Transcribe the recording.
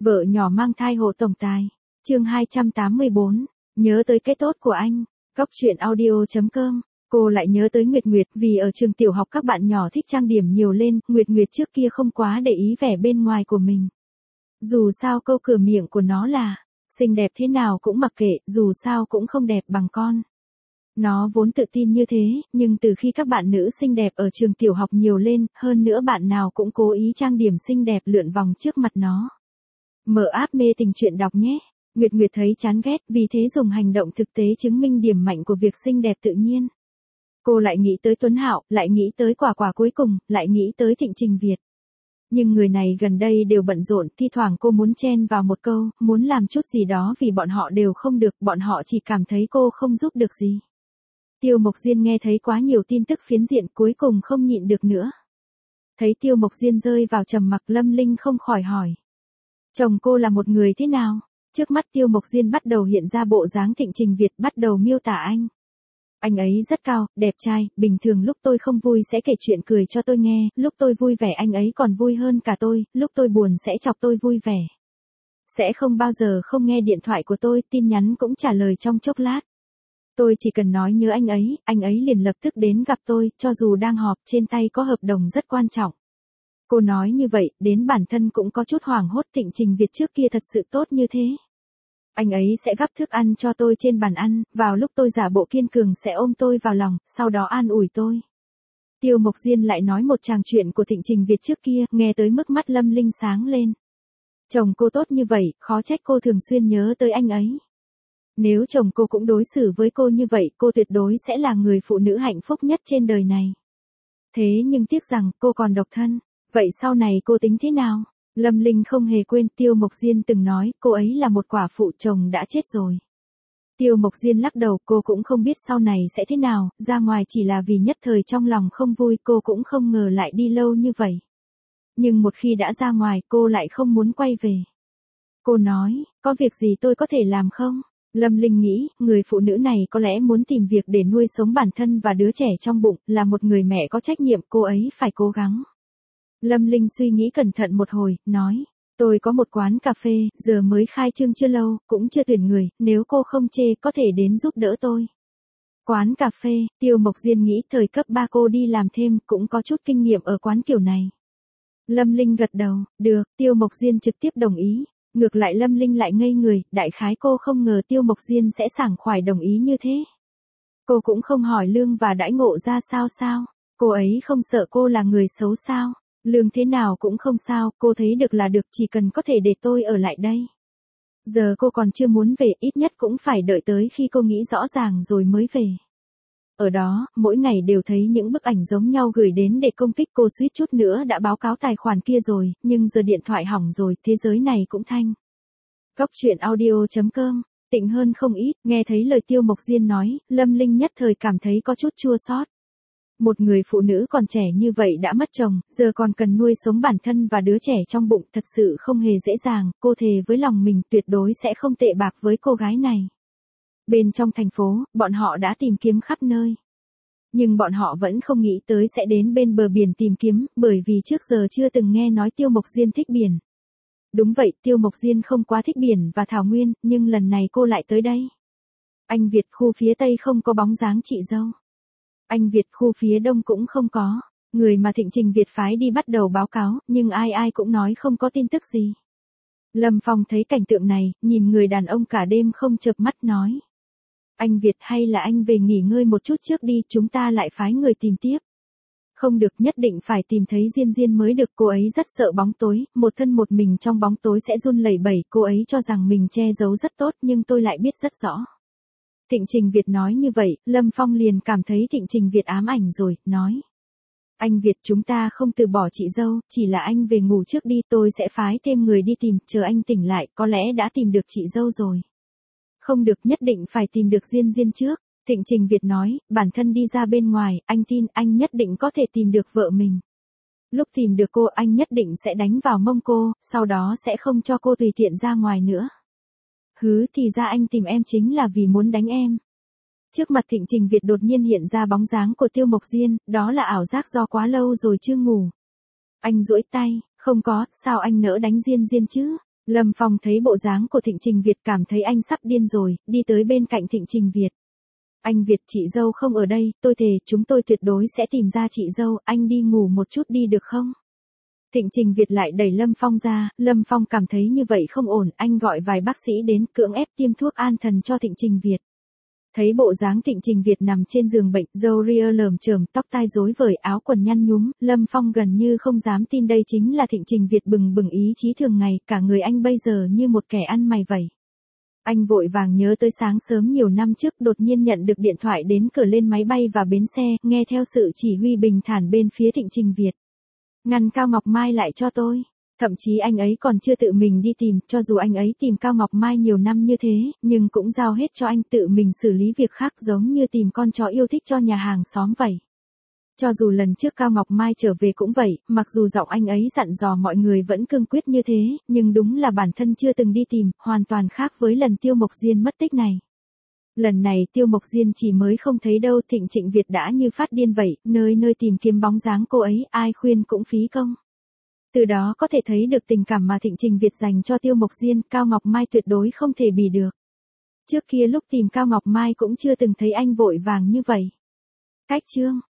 Vợ nhỏ mang thai hộ tổng tài. Chương 284. Nhớ tới cái tốt của anh. Góc truyện audio.com. Cô lại nhớ tới Nguyệt Nguyệt, vì ở trường tiểu học các bạn nhỏ thích trang điểm nhiều lên, Nguyệt Nguyệt trước kia không quá để ý vẻ bên ngoài của mình. Dù sao câu cửa miệng của nó là, xinh đẹp thế nào cũng mặc kệ, dù sao cũng không đẹp bằng con. Nó vốn tự tin như thế, nhưng từ khi các bạn nữ xinh đẹp ở trường tiểu học nhiều lên, hơn nữa bạn nào cũng cố ý trang điểm xinh đẹp lượn vòng trước mặt nó. Mở app mê tình truyện đọc nhé. Nguyệt Nguyệt thấy chán ghét, vì thế dùng hành động thực tế chứng minh điểm mạnh của việc xinh đẹp tự nhiên. Cô lại nghĩ tới Tuấn Hạo, lại nghĩ tới Quả Quả cuối cùng, lại nghĩ tới Thịnh Trình Việt. Nhưng người này gần đây đều bận rộn, thi thoảng cô muốn chen vào một câu, muốn làm chút gì đó vì bọn họ đều không được, bọn họ chỉ cảm thấy cô không giúp được gì. Tiêu Mộc Diên nghe thấy quá nhiều tin tức phiến diện, cuối cùng không nhịn được nữa. Thấy Tiêu Mộc Diên rơi vào trầm mặc, Lâm Linh không khỏi hỏi. Chồng cô là một người thế nào? Trước mắt Tiêu Mộc Diên bắt đầu hiện ra bộ dáng Thịnh Trình Việt, bắt đầu miêu tả anh. Anh ấy rất cao, đẹp trai, bình thường lúc tôi không vui sẽ kể chuyện cười cho tôi nghe, lúc tôi vui vẻ anh ấy còn vui hơn cả tôi, lúc tôi buồn sẽ chọc tôi vui vẻ. Sẽ không bao giờ không nghe điện thoại của tôi, tin nhắn cũng trả lời trong chốc lát. Tôi chỉ cần nói nhớ anh ấy liền lập tức đến gặp tôi, cho dù đang họp, trên tay có hợp đồng rất quan trọng. Cô nói như vậy, đến bản thân cũng có chút hoảng hốt, Thịnh Trình Việt trước kia thật sự tốt như thế. Anh ấy sẽ gắp thức ăn cho tôi trên bàn ăn, vào lúc tôi giả bộ kiên cường sẽ ôm tôi vào lòng, sau đó an ủi tôi. Tiêu Mộc Diên lại nói một tràng chuyện của Thịnh Trình Việt trước kia, nghe tới mức mắt Lâm Linh sáng lên. Chồng cô tốt như vậy, khó trách cô thường xuyên nhớ tới anh ấy. Nếu chồng cô cũng đối xử với cô như vậy, cô tuyệt đối sẽ là người phụ nữ hạnh phúc nhất trên đời này. Thế nhưng tiếc rằng, cô còn độc thân. Vậy sau này cô tính thế nào? Lâm Linh không hề quên Tiêu Mộc Diên từng nói, cô ấy là một quả phụ, chồng đã chết rồi. Tiêu Mộc Diên lắc đầu, cô cũng không biết sau này sẽ thế nào, ra ngoài chỉ là vì nhất thời trong lòng không vui, cô cũng không ngờ lại đi lâu như vậy. Nhưng một khi đã ra ngoài, cô lại không muốn quay về. Cô nói, có việc gì tôi có thể làm không? Lâm Linh nghĩ, người phụ nữ này có lẽ muốn tìm việc để nuôi sống bản thân và đứa trẻ trong bụng, là một người mẹ có trách nhiệm, cô ấy phải cố gắng. Lâm Linh suy nghĩ cẩn thận một hồi, nói, tôi có một quán cà phê, giờ mới khai trương chưa lâu, cũng chưa tuyển người, nếu cô không chê có thể đến giúp đỡ tôi. Quán cà phê, Tiêu Mộc Diên nghĩ thời cấp 3 cô đi làm thêm, cũng có chút kinh nghiệm ở quán kiểu này. Lâm Linh gật đầu, được, Tiêu Mộc Diên trực tiếp đồng ý. Ngược lại Lâm Linh lại ngây người, đại khái cô không ngờ Tiêu Mộc Diên sẽ sảng khoái đồng ý như thế. Cô cũng không hỏi lương và đãi ngộ ra sao, cô ấy không sợ cô là người xấu sao, lương thế nào cũng không sao, cô thấy được là được, chỉ cần có thể để tôi ở lại đây. Giờ cô còn chưa muốn về, ít nhất cũng phải đợi tới khi cô nghĩ rõ ràng rồi mới về. Ở đó, mỗi ngày đều thấy những bức ảnh giống nhau gửi đến để công kích cô, suýt chút nữa đã báo cáo tài khoản kia rồi, nhưng giờ điện thoại hỏng rồi, thế giới này cũng thanh. Góc truyện audio.com, tịnh hơn không ít, nghe thấy lời Tiêu Mộc Diên nói, Lâm Linh nhất thời cảm thấy có chút chua xót. Một người phụ nữ còn trẻ như vậy đã mất chồng, giờ còn cần nuôi sống bản thân và đứa trẻ trong bụng, thật sự không hề dễ dàng, cô thề với lòng mình tuyệt đối sẽ không tệ bạc với cô gái này. Bên trong thành phố, bọn họ đã tìm kiếm khắp nơi. Nhưng bọn họ vẫn không nghĩ tới sẽ đến bên bờ biển tìm kiếm, bởi vì trước giờ chưa từng nghe nói Tiêu Mộc Diên thích biển. Đúng vậy, Tiêu Mộc Diên không quá thích biển và thảo nguyên, nhưng lần này cô lại tới đây. Anh Việt, khu phía Tây không có bóng dáng chị dâu. Anh Việt, khu phía Đông cũng không có. Người mà Thịnh Trình Việt phái đi bắt đầu báo cáo, nhưng ai cũng nói không có tin tức gì. Lâm Phong thấy cảnh tượng này, nhìn người đàn ông cả đêm không chợp mắt nói. Anh Việt, hay là anh về nghỉ ngơi một chút trước đi, chúng ta lại phái người tìm tiếp. Không được, nhất định phải tìm thấy Diên Diên mới được, cô ấy rất sợ bóng tối, một thân một mình trong bóng tối sẽ run lẩy bẩy, cô ấy cho rằng mình che giấu rất tốt nhưng tôi lại biết rất rõ. Thịnh Trình Việt nói như vậy, Lâm Phong liền cảm thấy Thịnh Trình Việt ám ảnh rồi, nói. Anh Việt, chúng ta không từ bỏ chị dâu, chỉ là anh về ngủ trước đi, tôi sẽ phái thêm người đi tìm, chờ anh tỉnh lại, có lẽ đã tìm được chị dâu rồi. Không được, nhất định phải tìm được Diên Diên trước. Thịnh Trình Việt nói, bản thân đi ra bên ngoài, anh tin anh nhất định có thể tìm được vợ mình. Lúc tìm được cô, anh nhất định sẽ đánh vào mông cô, sau đó sẽ không cho cô tùy tiện ra ngoài nữa. Hứ, thì ra anh tìm em chính là vì muốn đánh em. Trước mặt Thịnh Trình Việt đột nhiên hiện ra bóng dáng của Tiêu Mộc Diên, đó là ảo giác do quá lâu rồi chưa ngủ. Anh duỗi tay, không có, sao anh nỡ đánh Diên Diên chứ? Lâm Phong thấy bộ dáng của Thịnh Trình Việt cảm thấy anh sắp điên rồi, đi tới bên cạnh Thịnh Trình Việt. Anh Việt, chị dâu không ở đây, tôi thề chúng tôi tuyệt đối sẽ tìm ra chị dâu, anh đi ngủ một chút đi được không? Thịnh Trình Việt lại đẩy Lâm Phong ra, Lâm Phong cảm thấy như vậy không ổn, anh gọi vài bác sĩ đến cưỡng ép tiêm thuốc an thần cho Thịnh Trình Việt. Thấy bộ dáng Thịnh Trình Việt nằm trên giường bệnh, râu ria lởm chởm, tóc tai rối bời, áo quần nhăn nhúm, Lâm Phong gần như không dám tin đây chính là Thịnh Trình Việt bừng bừng ý chí thường ngày, cả người anh bây giờ như một kẻ ăn mày vậy. Anh vội vàng nhớ tới sáng sớm nhiều năm trước đột nhiên nhận được điện thoại đến cửa lên máy bay và bến xe, nghe theo sự chỉ huy bình thản bên phía Thịnh Trình Việt. Ngăn Cao Ngọc Mai lại cho tôi. Thậm chí anh ấy còn chưa tự mình đi tìm, cho dù anh ấy tìm Cao Ngọc Mai nhiều năm như thế, nhưng cũng giao hết cho anh tự mình xử lý việc khác giống như tìm con chó yêu thích cho nhà hàng xóm vậy. Cho dù lần trước Cao Ngọc Mai trở về cũng vậy, mặc dù giọng anh ấy dặn dò mọi người vẫn cương quyết như thế, nhưng đúng là bản thân chưa từng đi tìm, hoàn toàn khác với lần Tiêu Mộc Diên mất tích này. Lần này Tiêu Mộc Diên chỉ mới không thấy đâu, Thịnh Trịnh Việt đã như phát điên vậy, nơi nơi tìm kiếm bóng dáng cô ấy, ai khuyên cũng phí công. Từ đó có thể thấy được tình cảm mà Thịnh Trình Việt dành cho Tiêu Mộc Diên, Cao Ngọc Mai tuyệt đối không thể bì được. Trước kia lúc tìm Cao Ngọc Mai cũng chưa từng thấy anh vội vàng như vậy. Cách chương